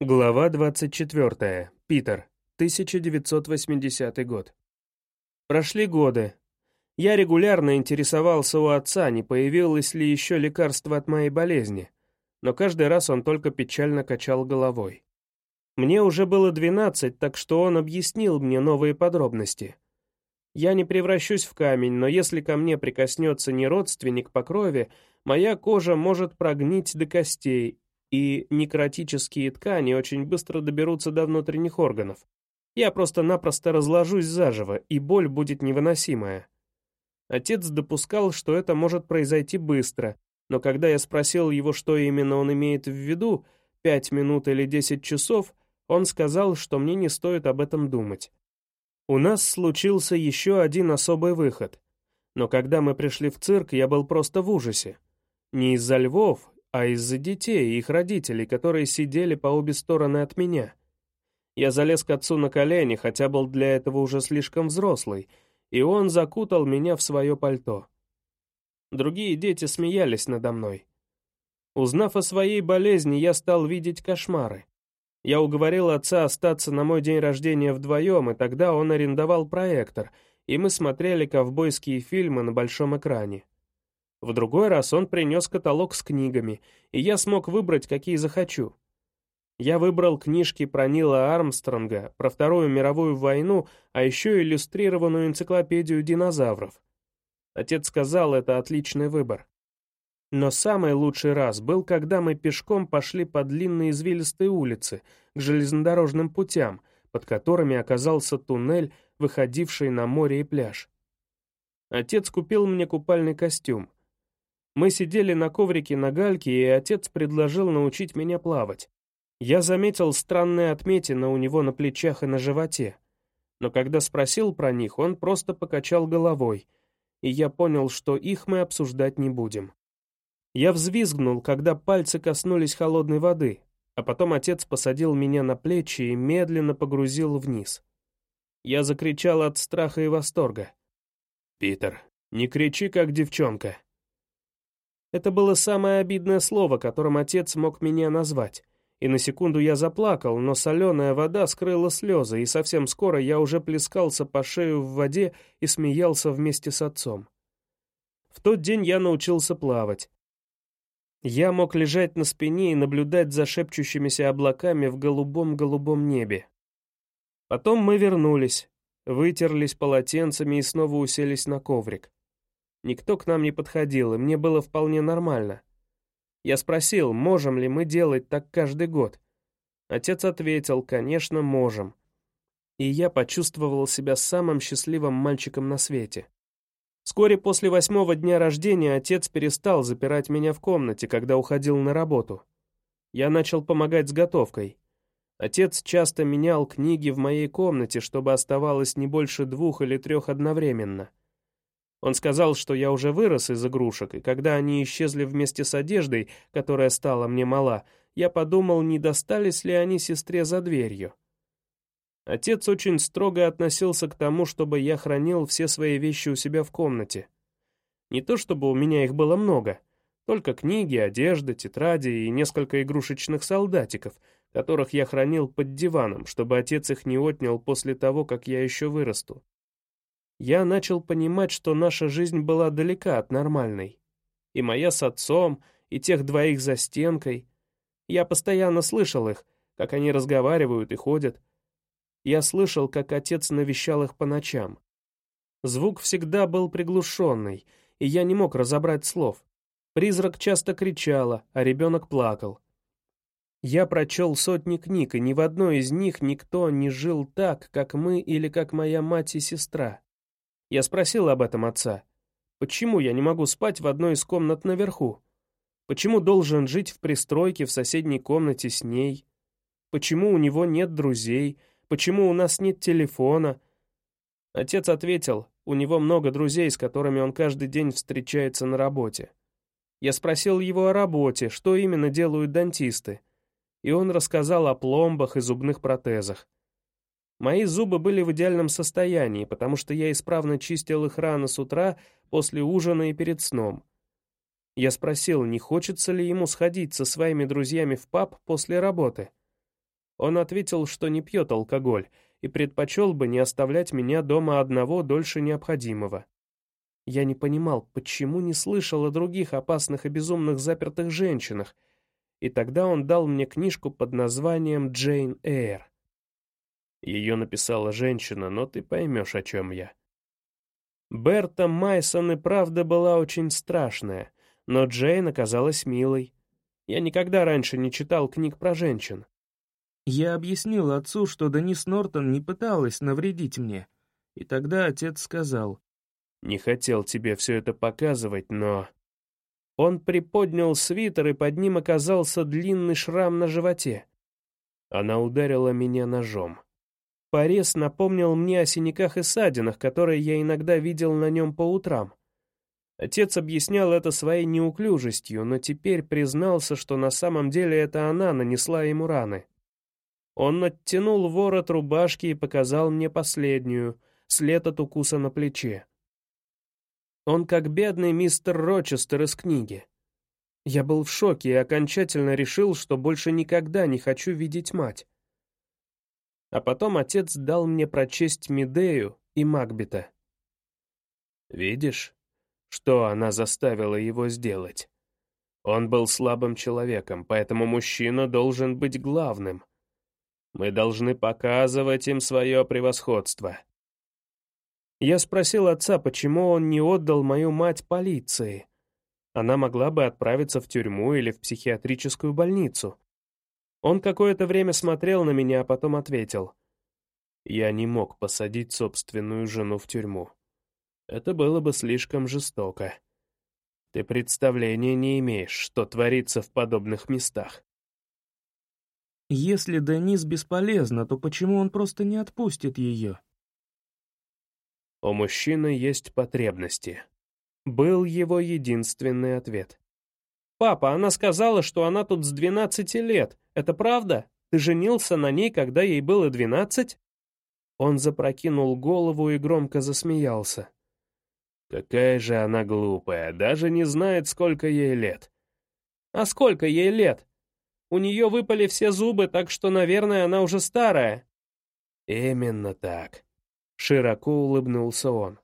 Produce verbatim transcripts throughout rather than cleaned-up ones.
Глава двадцать четвёртая. Питер. тысяча девятьсот восьмидесятый год. Прошли годы. Я регулярно интересовался у отца, не появилось ли еще лекарство от моей болезни, но каждый раз он только печально качал головой. Мне уже было двенадцать, так что он объяснил мне новые подробности. Я не превращусь в камень, но если ко мне прикоснется не родственник по крови, моя кожа может прогнить до костей, и некротические ткани очень быстро доберутся до внутренних органов. Я просто-напросто разложусь заживо, и боль будет невыносимая. Отец допускал, что это может произойти быстро, но когда я спросил его, что именно он имеет в виду, пять минут или десять часов, он сказал, что мне не стоит об этом думать. У нас случился еще один особый выход. Но когда мы пришли в цирк, я был просто в ужасе. Не из-за львов, а из-за детей и их родителей, которые сидели по обе стороны от меня. Я залез к отцу на колени, хотя был для этого уже слишком взрослый, и он закутал меня в свое пальто. Другие дети смеялись надо мной. Узнав о своей болезни, я стал видеть кошмары. Я уговорил отца остаться на мой день рождения вдвоем, и тогда он арендовал проектор, и мы смотрели ковбойские фильмы на большом экране. В другой раз он принес каталог с книгами, и я смог выбрать, какие захочу. Я выбрал книжки про Нила Армстронга, про Вторую мировую войну, а еще иллюстрированную энциклопедию динозавров. Отец сказал, это отличный выбор. Но самый лучший раз был, когда мы пешком пошли по длинной извилистой улице, к железнодорожным путям, под которыми оказался туннель, выходивший на море и пляж. Отец купил мне купальный костюм. Мы сидели на коврике на гальке, и отец предложил научить меня плавать. Я заметил странные отметины у него на плечах и на животе. Но когда спросил про них, он просто покачал головой, и я понял, что их мы обсуждать не будем. Я взвизгнул, когда пальцы коснулись холодной воды, а потом отец посадил меня на плечи и медленно погрузил вниз. Я закричал от страха и восторга. «Питер, не кричи, как девчонка». Это было самое обидное слово, которым отец мог меня назвать. И на секунду я заплакал, но соленая вода скрыла слезы, и совсем скоро я уже плескался по шею в воде и смеялся вместе с отцом. В тот день я научился плавать. Я мог лежать на спине и наблюдать за шепчущимися облаками в голубом-голубом небе. Потом мы вернулись, вытерлись полотенцами и снова уселись на коврик. Никто к нам не подходил, и мне было вполне нормально. Я спросил, можем ли мы делать так каждый год. Отец ответил, конечно, можем. И я почувствовал себя самым счастливым мальчиком на свете. Вскоре после восьмого дня рождения отец перестал запирать меня в комнате, когда уходил на работу. Я начал помогать с готовкой. Отец часто менял книги в моей комнате, чтобы оставалось не больше двух или трех одновременно. Он сказал, что я уже вырос из игрушек, и когда они исчезли вместе с одеждой, которая стала мне мала, я подумал, не достались ли они сестре за дверью. Отец очень строго относился к тому, чтобы я хранил все свои вещи у себя в комнате. Не то чтобы у меня их было много, только книги, одежда, тетради и несколько игрушечных солдатиков, которых я хранил под диваном, чтобы отец их не отнял после того, как я еще вырасту. Я начал понимать, что наша жизнь была далека от нормальной. И моя с отцом, и тех двоих за стенкой. Я постоянно слышал их, как они разговаривают и ходят. Я слышал, как отец навещал их по ночам. Звук всегда был приглушенный, и я не мог разобрать слов. Призрак часто кричала, а ребенок плакал. Я прочел сотни книг, и ни в одной из них никто не жил так, как мы или как моя мать и сестра. Я спросил об этом отца. Почему я не могу спать в одной из комнат наверху? Почему должен жить в пристройке в соседней комнате с ней? Почему у него нет друзей? Почему у нас нет телефона? Отец ответил, у него много друзей, с которыми он каждый день встречается на работе. Я спросил его о работе, что именно делают дантисты. И он рассказал о пломбах и зубных протезах. Мои зубы были в идеальном состоянии, потому что я исправно чистил их рано с утра, после ужина и перед сном. Я спросил, не хочется ли ему сходить со своими друзьями в паб после работы. Он ответил, что не пьет алкоголь и предпочел бы не оставлять меня дома одного дольше необходимого. Я не понимал, почему не слышал о других опасных и безумных запертых женщинах, и тогда он дал мне книжку под названием «Джейн Эйр». Ее написала женщина, но ты поймешь, о чем я. Берта Майсон и правда была очень страшная, но Джейн оказалась милой. Я никогда раньше не читал книг про женщин. Я объяснил отцу, что Денис Нортон не пыталась навредить мне, и тогда отец сказал: «Не хотел тебе все это показывать, но...» Он приподнял свитер, и под ним оказался длинный шрам на животе. Она ударила меня ножом. Порез напомнил мне о синяках и ссадинах, которые я иногда видел на нем по утрам. Отец объяснял это своей неуклюжестью, но теперь признался, что на самом деле это она нанесла ему раны. Он оттянул ворот рубашки и показал мне последнюю, след от укуса на плече. Он как бедный мистер Рочестер из книги. Я был в шоке и окончательно решил, что больше никогда не хочу видеть мать. А потом отец дал мне прочесть Медею и Макбета. Видишь, что она заставила его сделать? Он был слабым человеком, поэтому мужчина должен быть главным. Мы должны показывать им свое превосходство. Я спросил отца, почему он не отдал мою мать полиции. Она могла бы отправиться в тюрьму или в психиатрическую больницу. Он какое-то время смотрел на меня, а потом ответил: «Я не мог посадить собственную жену в тюрьму. Это было бы слишком жестоко. Ты представления не имеешь, что творится в подобных местах». Если Денис бесполезна, то почему он просто не отпустит ее? У мужчины есть потребности. Был его единственный ответ. «Папа, она сказала, что она тут с двенадцати лет. Это правда? Ты женился на ней, когда ей было двенадцать?» Он запрокинул голову и громко засмеялся. «Какая же она глупая, даже не знает, сколько ей лет». «А сколько ей лет? У нее выпали все зубы, так что, наверное, она уже старая». «Именно так», — широко улыбнулся он.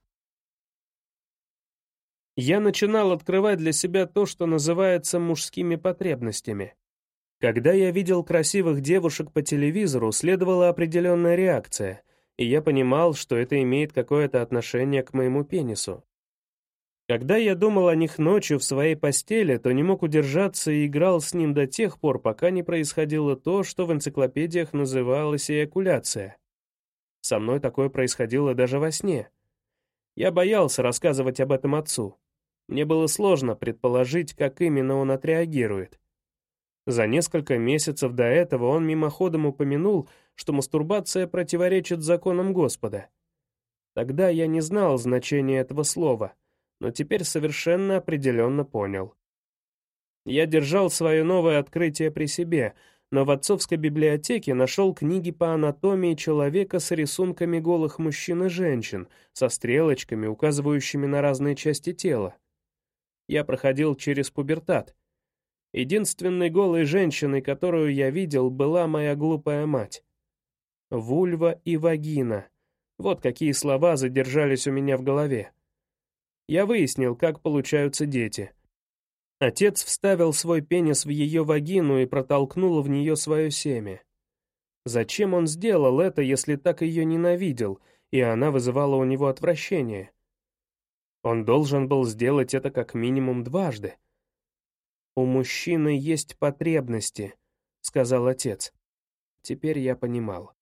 Я начинал открывать для себя то, что называется мужскими потребностями. Когда я видел красивых девушек по телевизору, следовала определенная реакция, и я понимал, что это имеет какое-то отношение к моему пенису. Когда я думал о них ночью в своей постели, то не мог удержаться и играл с ним до тех пор, пока не происходило то, что в энциклопедиях называлось эякуляция. Со мной такое происходило даже во сне. Я боялся рассказывать об этом отцу. Мне было сложно предположить, как именно он отреагирует. За несколько месяцев до этого он мимоходом упомянул, что мастурбация противоречит законам Господа. Тогда я не знал значения этого слова, но теперь совершенно определенно понял. Я держал свое новое открытие при себе, но в отцовской библиотеке нашел книги по анатомии человека с рисунками голых мужчин и женщин, со стрелочками, указывающими на разные части тела. Я проходил через пубертат. Единственной голой женщиной, которую я видел, была моя глупая мать. Вульва и вагина. Вот какие слова задержались у меня в голове. Я выяснил, как получаются дети. Отец вставил свой пенис в ее вагину и протолкнул в нее свое семя. Зачем он сделал это, если так ее ненавидел, и она вызывала у него отвращение? Он должен был сделать это как минимум дважды. «У мужчины есть потребности», — сказал отец. Теперь я понимал.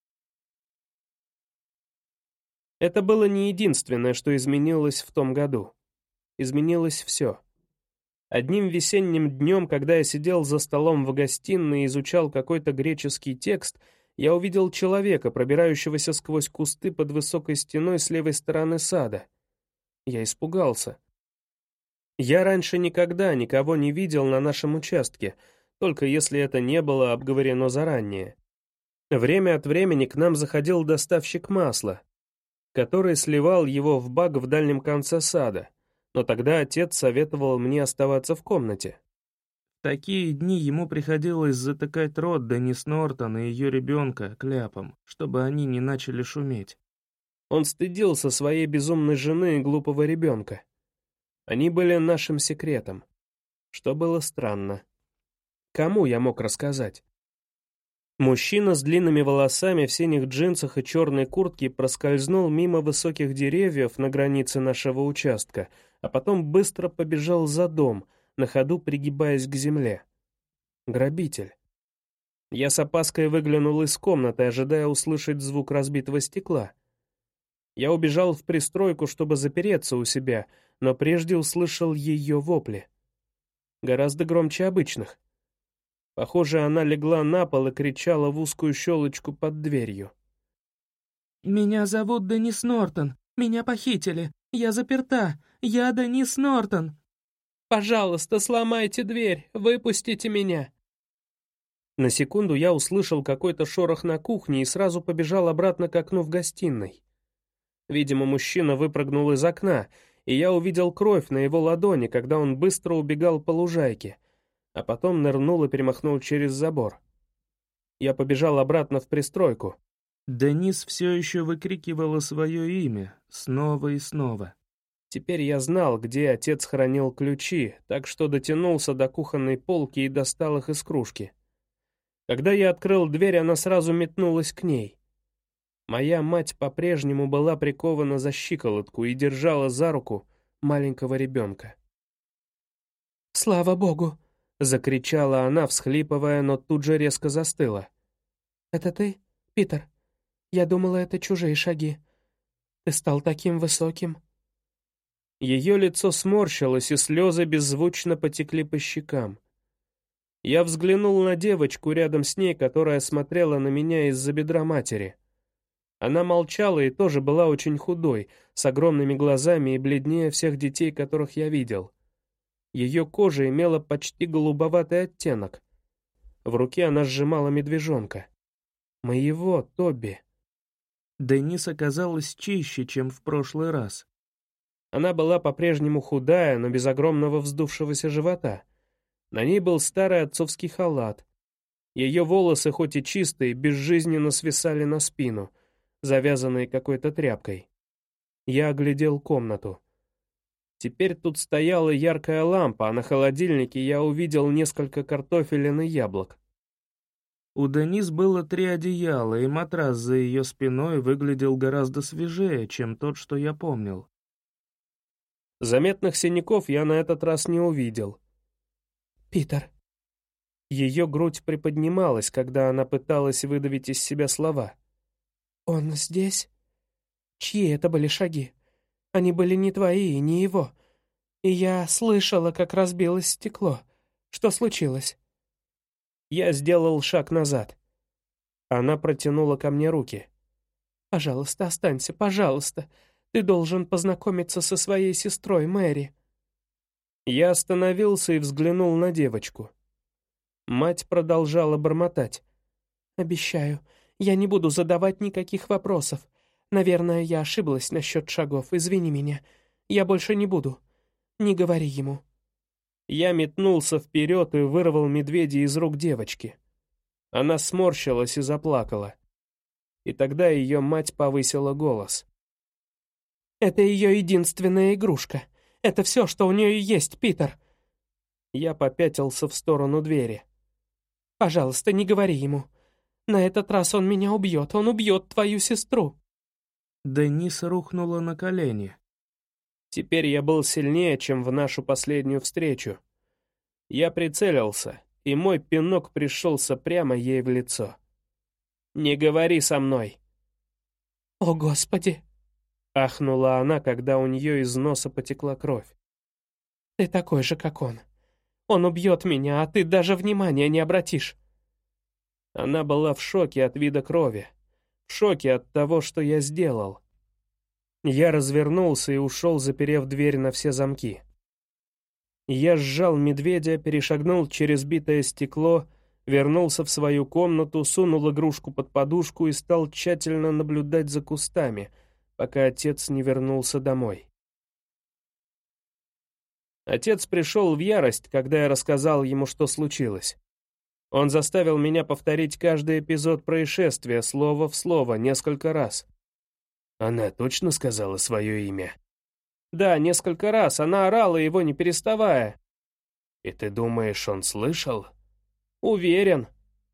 Это было не единственное, что изменилось в том году. Изменилось все. Одним весенним днем, когда я сидел за столом в гостиной и изучал какой-то греческий текст, я увидел человека, пробирающегося сквозь кусты под высокой стеной с левой стороны сада. Я испугался. Я раньше никогда никого не видел на нашем участке, только если это не было обговорено заранее. Время от времени к нам заходил доставщик масла, который сливал его в бак в дальнем конце сада, но тогда отец советовал мне оставаться в комнате. такие дни ему приходилось затыкать рот Деннис Нортон и ее ребенка кляпом, чтобы они не начали шуметь. Он стыдился своей безумной жены и глупого ребенка. Они были нашим секретом, что было странно. Кому я мог рассказать? Мужчина с длинными волосами в синих джинсах и черной куртке проскользнул мимо высоких деревьев на границе нашего участка, а потом быстро побежал за дом, на ходу пригибаясь к земле. Грабитель. Я с опаской выглянул из комнаты, ожидая услышать звук разбитого стекла. Я убежал в пристройку, чтобы запереться у себя, но прежде услышал ее вопли. Гораздо громче обычных. Похоже, она легла на пол и кричала в узкую щелочку под дверью. «Меня зовут Деннис Нортон. Меня похитили. Я заперта. Я Деннис Нортон. Пожалуйста, сломайте дверь. Выпустите меня». На секунду я услышал какой-то шорох на кухне и сразу побежал обратно к окну в гостиной. Видимо, мужчина выпрыгнул из окна, и я увидел кровь на его ладони, когда он быстро убегал по лужайке, а потом нырнул и перемахнул через забор. Я побежал обратно в пристройку. Денис все еще выкрикивала свое имя, снова и снова. Теперь я знал, где отец хранил ключи, так что дотянулся до кухонной полки и достал их из кружки. Когда я открыл дверь, она сразу метнулась к ней. Моя мать по-прежнему была прикована за щиколотку и держала за руку маленького ребенка. «Слава Богу!» — закричала она, всхлипывая, но тут же резко застыла. «Это ты, Питер? Я думала, это чужие шаги. Ты стал таким высоким». Ее лицо сморщилось, и слезы беззвучно потекли по щекам. Я взглянул на девочку рядом с ней, которая смотрела на меня из-за бедра матери. Она молчала и тоже была очень худой, с огромными глазами и бледнее всех детей, которых я видел. Ее кожа имела почти голубоватый оттенок. В руке она сжимала медвежонка. Моего Тоби. Денис оказалась чище, чем в прошлый раз. Она была по-прежнему худая, но без огромного вздувшегося живота. На ней был старый отцовский халат. Ее волосы, хоть и чистые, безжизненно свисали на спину, завязанные какой-то тряпкой. Я оглядел комнату. Теперь тут стояла яркая лампа, а на холодильнике я увидел несколько картофелин и яблок. У Денис было три одеяла, и матрас за ее спиной выглядел гораздо свежее, чем тот, что я помнил. Заметных синяков я на этот раз не увидел. «Питер». Ее грудь приподнималась, когда она пыталась выдавить из себя слова. «Он здесь? Чьи это были шаги? Они были не твои и не его. И я слышала, как разбилось стекло. Что случилось?» Я сделал шаг назад. Она протянула ко мне руки. «Пожалуйста, останься, пожалуйста. Ты должен познакомиться со своей сестрой Мэри». Я остановился и взглянул на девочку. Мать продолжала бормотать. «Обещаю, я не буду задавать никаких вопросов. Наверное, я ошиблась насчет шагов, извини меня. Я больше не буду. Не говори ему». Я метнулся вперед и вырвал медведя из рук девочки. Она сморщилась и заплакала. И тогда ее мать повысила голос. «Это ее единственная игрушка. Это все, что у нее есть, Питер». Я попятился в сторону двери. «Пожалуйста, не говори ему. На этот раз он меня убьет. Он убьет твою сестру». Денис рухнула на колени. Теперь я был сильнее, чем в нашу последнюю встречу. Я прицелился, и мой пинок пришелся прямо ей в лицо. «Не говори со мной!» «О, Господи!» — ахнула она, когда у нее из носа потекла кровь. «Ты такой же, как он. Он убьет меня, а ты даже внимания не обратишь». Она была в шоке от вида крови, в шоке от того, что я сделал. Я развернулся и ушел, заперев дверь на все замки. Я сжал медведя, перешагнул через битое стекло, вернулся в свою комнату, сунул игрушку под подушку и стал тщательно наблюдать за кустами, пока отец не вернулся домой. Отец пришел в ярость, когда я рассказал ему, что случилось. Он заставил меня повторить каждый эпизод происшествия слово в слово несколько раз. Она точно сказала свое имя? Да, несколько раз. Она орала его, не переставая. И ты думаешь, он слышал? Уверен.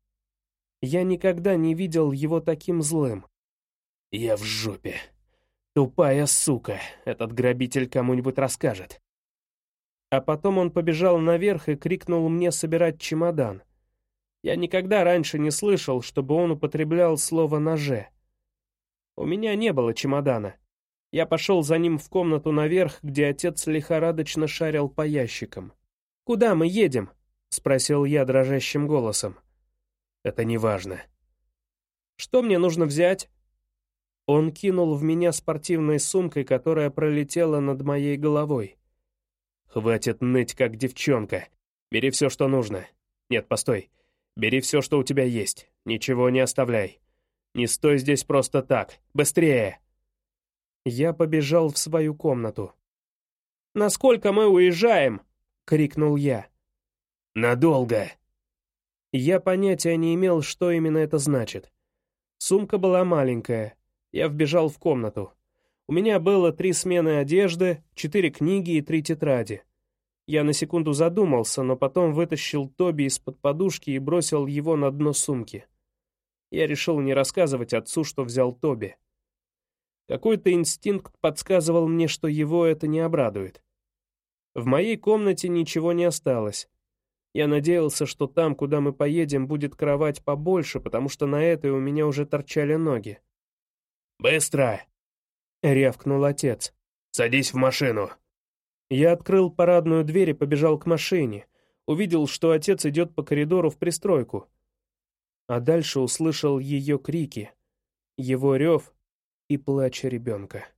Я никогда не видел его таким злым. Я в жопе. Тупая сука. Этот грабитель кому-нибудь расскажет. А потом он побежал наверх и крикнул мне собирать чемодан. Я никогда раньше не слышал, чтобы он употреблял слово «ноже». У меня не было чемодана. Я пошел за ним в комнату наверх, где отец лихорадочно шарил по ящикам. «Куда мы едем?» — спросил я дрожащим голосом. «Это не важно». «Что мне нужно взять?» Он кинул в меня спортивной сумкой, которая пролетела над моей головой. «Хватит ныть, как девчонка. Бери все, что нужно. Нет, постой. Бери все, что у тебя есть. Ничего не оставляй. Не стой здесь просто так. Быстрее!» Я побежал в свою комнату. «Насколько мы уезжаем?» — крикнул я. «Надолго!» Я понятия не имел, что именно это значит. Сумка была маленькая. Я вбежал в комнату. У меня было три смены одежды, четыре книги и три тетради. Я на секунду задумался, но потом вытащил Тоби из-под подушки и бросил его на дно сумки. Я решил не рассказывать отцу, что взял Тоби. Какой-то инстинкт подсказывал мне, что его это не обрадует. В моей комнате ничего не осталось. Я надеялся, что там, куда мы поедем, будет кровать побольше, потому что на этой у меня уже торчали ноги. «Быстро!» — рявкнул отец. «Садись в машину!» Я открыл парадную дверь и побежал к машине. Увидел, что отец идет по коридору в пристройку. А дальше услышал ее крики, его рев и плач ребенка.